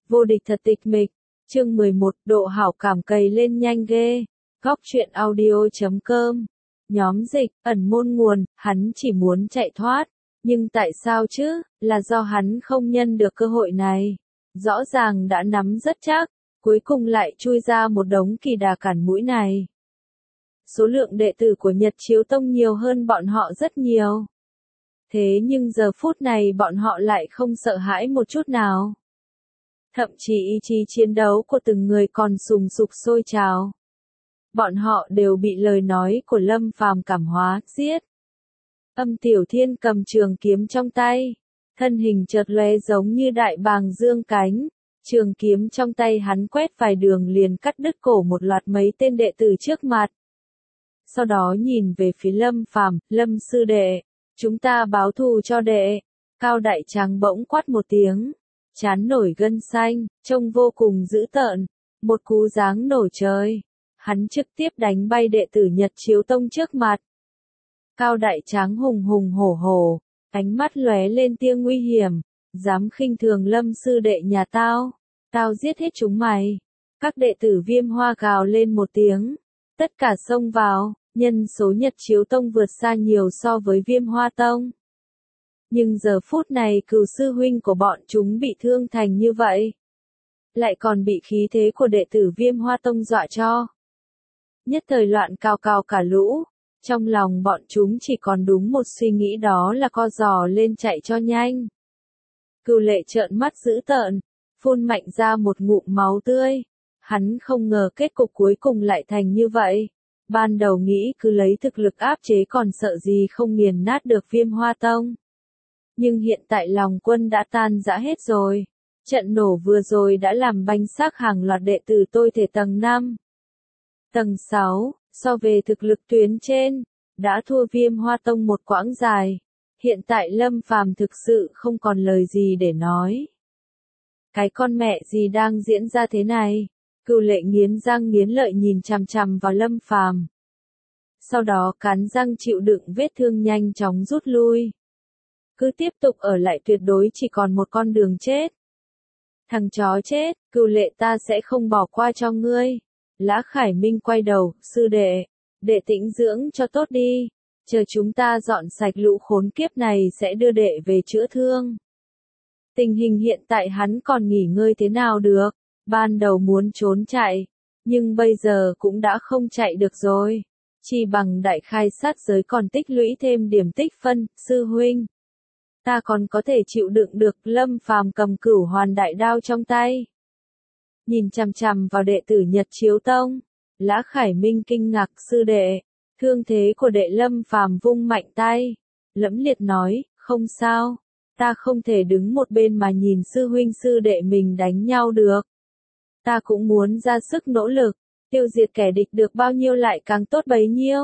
Vô địch thật tịch mịch. Chương 11, độ hảo cảm cày lên nhanh ghê. Góc truyện audio.com. Nhóm dịch, ẩn môn nguồn, hắn chỉ muốn chạy thoát. Nhưng tại sao chứ, là do hắn không nhân được cơ hội này. Rõ ràng đã nắm rất chắc, cuối cùng lại chui ra một đống kỳ đà cản mũi này. Số lượng đệ tử của Nhật Chiếu Tông nhiều hơn bọn họ rất nhiều. Thế nhưng giờ phút này bọn họ lại không sợ hãi một chút nào. Thậm chí ý chí chiến đấu của từng người còn sùng sục sôi trào. Bọn họ đều bị lời nói của Lâm Phàm cảm hóa, giết. Âm Tiểu Thiên cầm trường kiếm trong tay, thân hình chợt lóe giống như đại bàng dương cánh, trường kiếm trong tay hắn quét vài đường liền cắt đứt cổ một loạt mấy tên đệ tử trước mặt. Sau đó nhìn về phía Lâm Phàm, Lâm sư đệ, chúng ta báo thù cho đệ. Cao Đại Tráng bỗng quát một tiếng, trán nổi gân xanh, trông vô cùng dữ tợn, một cú giáng nổ trời. Hắn trực tiếp đánh bay đệ tử Nhật Chiếu Tông trước mặt. Cao Đại Tráng hùng hùng hổ hổ, ánh mắt lóe lên tia nguy hiểm, dám khinh thường Lâm sư đệ nhà tao, tao giết hết chúng mày. Các đệ tử Viêm Hoa gào lên một tiếng, tất cả xông vào, nhân số Nhật Chiếu Tông vượt xa nhiều so với Viêm Hoa Tông. Nhưng giờ phút này cửu sư huynh của bọn chúng bị thương thành như vậy, lại còn bị khí thế của đệ tử Viêm Hoa Tông dọa cho. Nhất thời loạn cao cao cả lũ, trong lòng bọn chúng chỉ còn đúng một suy nghĩ, đó là co giò lên chạy cho nhanh. Cửu Lệ trợn mắt dữ tợn, phun mạnh ra một ngụm máu tươi. Hắn không ngờ kết cục cuối cùng lại thành như vậy. Ban đầu nghĩ cứ lấy thực lực áp chế còn sợ gì không nghiền nát được Viêm Hoa Tông. Nhưng hiện tại lòng quân đã tan rã hết rồi. Trận nổ vừa rồi đã làm banh xác hàng loạt đệ tử tôi thể tầng 5. Tầng 6, so về thực lực tuyến trên, đã thua Viêm Hoa Tông một quãng dài. Hiện tại Lâm Phàm thực sự không còn lời gì để nói. Cái con mẹ gì đang diễn ra thế này? Cửu Lệ nghiến răng nghiến lợi nhìn chằm chằm vào Lâm Phàm. Sau đó cắn răng chịu đựng vết thương nhanh chóng rút lui. Cứ tiếp tục ở lại tuyệt đối chỉ còn một con đường chết. Thằng chó chết, Cửu Lệ ta sẽ không bỏ qua cho ngươi. Lã Khải Minh quay đầu, sư đệ, đệ tĩnh dưỡng cho tốt đi. Chờ chúng ta dọn sạch lũ khốn kiếp này sẽ đưa đệ về chữa thương. Tình hình hiện tại hắn còn nghỉ ngơi thế nào được. Ban đầu muốn trốn chạy, nhưng bây giờ cũng đã không chạy được rồi. Chỉ bằng đại khai sát giới còn tích lũy thêm điểm tích phân, sư huynh. Ta còn có thể chịu đựng được. Lâm Phàm cầm Cửu Hoàn đại đao trong tay. Nhìn chằm chằm vào đệ tử Nhật Chiếu Tông. Lã Khải Minh kinh ngạc, sư đệ. Thương thế của đệ. Lâm Phàm vung mạnh tay. Lẫm liệt nói, không sao. Ta không thể đứng một bên mà nhìn sư huynh sư đệ mình đánh nhau được. Ta cũng muốn ra sức nỗ lực, tiêu diệt kẻ địch được bao nhiêu lại càng tốt bấy nhiêu.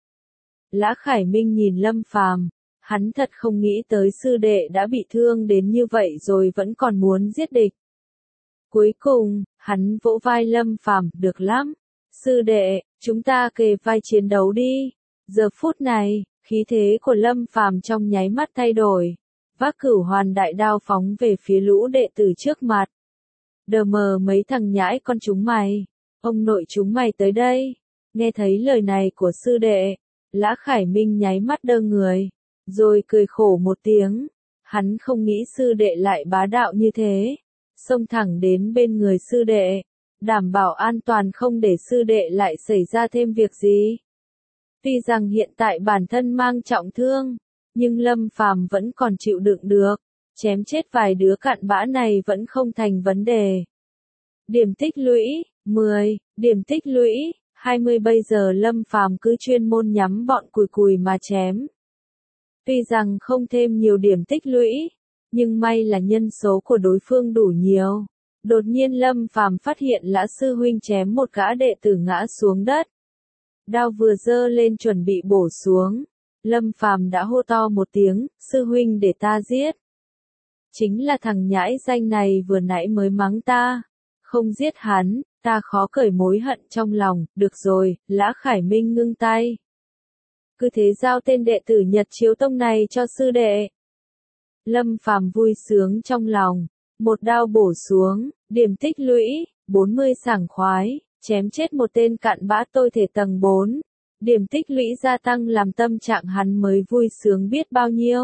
Lã Khải Minh nhìn Lâm Phàm, hắn thật không nghĩ tới sư đệ đã bị thương đến như vậy rồi vẫn còn muốn giết địch. Cuối cùng, hắn vỗ vai Lâm Phàm, được lắm. Sư đệ, chúng ta kề vai chiến đấu đi. Giờ phút này, khí thế của Lâm Phàm trong nháy mắt thay đổi. Vác Cửu Hoàn đại đao phóng về phía lũ đệ tử trước mặt. Đờ mờ mấy thằng nhãi con chúng mày, ông nội chúng mày tới đây. Nghe thấy lời này của sư đệ, Lã Khải Minh nháy mắt đơ người, rồi cười khổ một tiếng. Hắn không nghĩ sư đệ lại bá đạo như thế, xông thẳng đến bên người sư đệ, đảm bảo an toàn không để sư đệ lại xảy ra thêm việc gì. Tuy rằng hiện tại bản thân mang trọng thương, nhưng Lâm Phàm vẫn còn chịu đựng được. Chém chết vài đứa cặn bã này vẫn không thành vấn đề. Điểm tích lũy, 10, điểm tích lũy, 20. Bây giờ Lâm Phàm cứ chuyên môn nhắm bọn cùi cùi mà chém. Tuy rằng không thêm nhiều điểm tích lũy, nhưng may là nhân số của đối phương đủ nhiều. Đột nhiên Lâm Phàm phát hiện Lã sư huynh chém một gã đệ tử ngã xuống đất. Đao vừa giơ lên chuẩn bị bổ xuống. Lâm Phàm đã hô to một tiếng, sư huynh để ta giết. Chính là thằng nhãi danh này vừa nãy mới mắng ta. Không giết hắn, ta khó cởi mối hận trong lòng. Được rồi, Lã Khải Minh ngưng tay. Cứ thế giao tên đệ tử Nhật Chiếu Tông này cho sư đệ. Lâm Phàm vui sướng trong lòng. Một đao bổ xuống, điểm tích lũy, 40 sảng khoái, chém chết một tên cặn bã tôi thể tầng 4. Điểm tích lũy gia tăng làm tâm trạng hắn mới vui sướng biết bao nhiêu.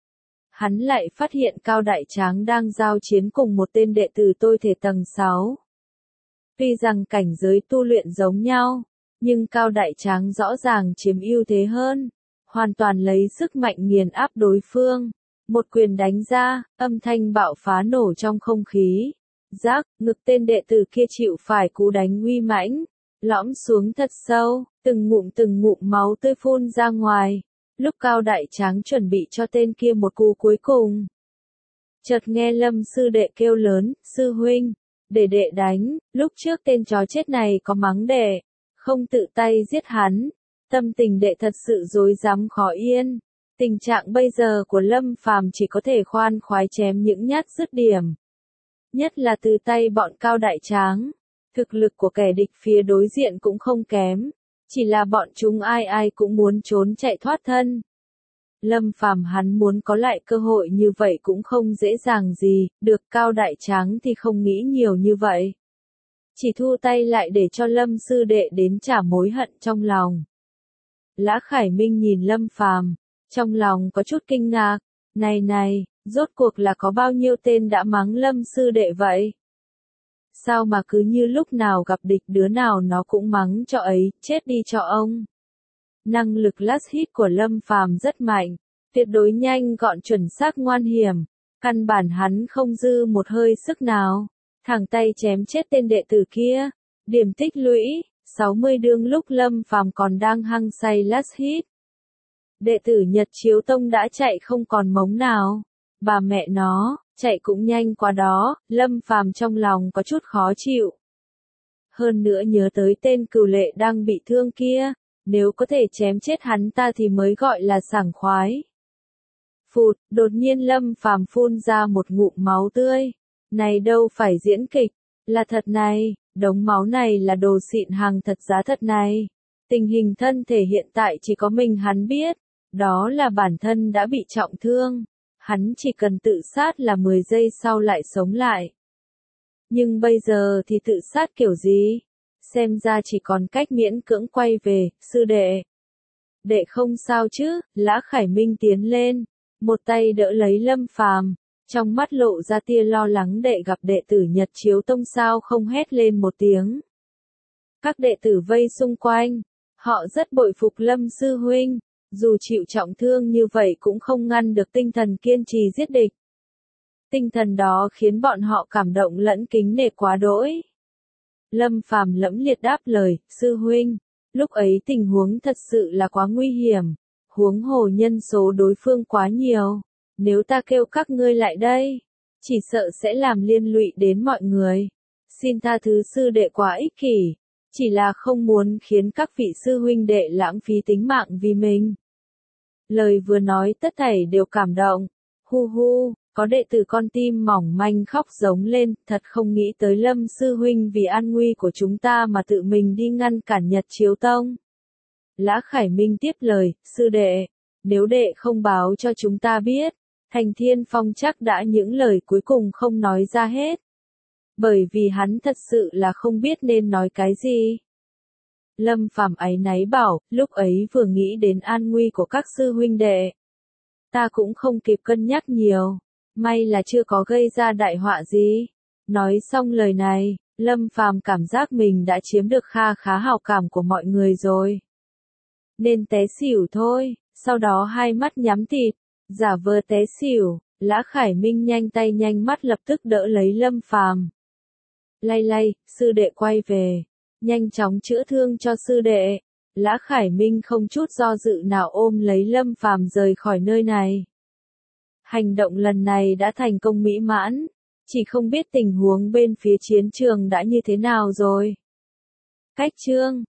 Hắn lại phát hiện Cao Đại Tráng đang giao chiến cùng một tên đệ tử tôi thể tầng 6. Tuy rằng cảnh giới tu luyện giống nhau, nhưng Cao Đại Tráng rõ ràng chiếm ưu thế hơn, hoàn toàn lấy sức mạnh nghiền áp đối phương. Một quyền đánh ra, âm thanh bạo phá nổ trong không khí. Rác, ngực tên đệ tử kia chịu phải cú đánh uy mãnh, lõm xuống thật sâu, từng ngụm máu tươi phun ra ngoài. Lúc Cao Đại Tráng chuẩn bị cho tên kia một cú cuối cùng, chợt nghe Lâm sư đệ kêu lớn, sư huynh, để đệ đánh. Lúc trước tên chó chết này có mắng đệ, không tự tay giết hắn, tâm tình đệ thật sự rối rắm khó yên. Tình trạng bây giờ của Lâm Phàm chỉ có thể khoan khoái chém những nhát dứt điểm. Nhất là từ tay bọn Cao Đại Tráng. Thực lực của kẻ địch phía đối diện cũng không kém. Chỉ là bọn chúng ai cũng muốn trốn chạy thoát thân. Lâm Phàm hắn muốn có lại cơ hội như vậy cũng không dễ dàng gì, được Cao Đại Tráng thì không nghĩ nhiều như vậy. Chỉ thu tay lại để cho Lâm sư đệ đến trả mối hận trong lòng. Lã Khải Minh nhìn Lâm Phàm, trong lòng có chút kinh ngạc, này, rốt cuộc là có bao nhiêu tên đã mắng Lâm sư đệ vậy? Sao mà cứ như lúc nào gặp địch đứa nào nó cũng mắng cho ấy, chết đi cho ông. Năng lực last hit của Lâm Phàm rất mạnh, tuyệt đối nhanh gọn chuẩn xác ngoan hiểm, căn bản hắn không dư một hơi sức nào, thẳng tay chém chết tên đệ tử kia, điểm tích lũy, 60 đương lúc Lâm Phàm còn đang hăng say last hit. Đệ tử Nhật Chiếu Tông đã chạy không còn mống nào, bà mẹ nó, chạy cũng nhanh quá đó, Lâm Phàm trong lòng có chút khó chịu. Hơn nữa nhớ tới tên Cửu Lệ đang bị thương kia, nếu có thể chém chết hắn ta thì mới gọi là sảng khoái. Phụt, đột nhiên Lâm Phàm phun ra một ngụm máu tươi. Này đâu phải diễn kịch, là thật này, đống máu này là đồ xịn hàng thật giá thật này. Tình hình thân thể hiện tại chỉ có mình hắn biết, đó là bản thân đã bị trọng thương. Hắn chỉ cần tự sát là 10 giây sau lại sống lại. Nhưng bây giờ thì tự sát kiểu gì? Xem ra chỉ còn cách miễn cưỡng quay về, sư đệ. Đệ không sao chứ, Lã Khải Minh tiến lên, một tay đỡ lấy Lâm Phàm, trong mắt lộ ra tia lo lắng đệ gặp đệ tử Nhật Chiếu Tông sao không hét lên một tiếng. Các đệ tử vây xung quanh, họ rất bội phục Lâm sư huynh, dù chịu trọng thương như vậy cũng không ngăn được tinh thần kiên trì giết địch. Tinh thần đó khiến bọn họ cảm động lẫn kính nể quá đỗi. Lâm Phàm lẫm liệt đáp lời, sư huynh, lúc ấy tình huống thật sự là quá nguy hiểm, huống hồ nhân số đối phương quá nhiều, nếu ta kêu các ngươi lại đây, chỉ sợ sẽ làm liên lụy đến mọi người. Xin tha thứ sư đệ quá ích kỷ, chỉ là không muốn khiến các vị sư huynh đệ lãng phí tính mạng vì mình. Lời vừa nói tất thảy đều cảm động, hu, có đệ tử con tim mỏng manh khóc giống lên, thật không nghĩ tới Lâm sư huynh vì an nguy của chúng ta mà tự mình đi ngăn cản Nhật Chiếu Tông. Lã Khải Minh tiếp lời, sư đệ, nếu đệ không báo cho chúng ta biết, Thành Thiên Phong chắc đã những lời cuối cùng không nói ra hết. Bởi vì hắn thật sự là không biết nên nói cái gì. Lâm Phàm áy náy bảo, lúc ấy vừa nghĩ đến an nguy của các sư huynh đệ. Ta cũng không kịp cân nhắc nhiều, may là chưa có gây ra đại họa gì. Nói xong lời này, Lâm Phàm cảm giác mình đã chiếm được kha khá hào cảm của mọi người rồi. Nên té xỉu thôi, sau đó hai mắt nhắm tịt, giả vờ té xỉu, Lã Khải Minh nhanh tay nhanh mắt lập tức đỡ lấy Lâm Phàm. Lay, sư đệ quay về, nhanh chóng chữa thương cho sư đệ. Lã Khải Minh không chút do dự nào ôm lấy Lâm Phàm rời khỏi nơi này. Hành động lần này đã thành công mỹ mãn, chỉ không biết tình huống bên phía chiến trường đã như thế nào rồi. Cách chương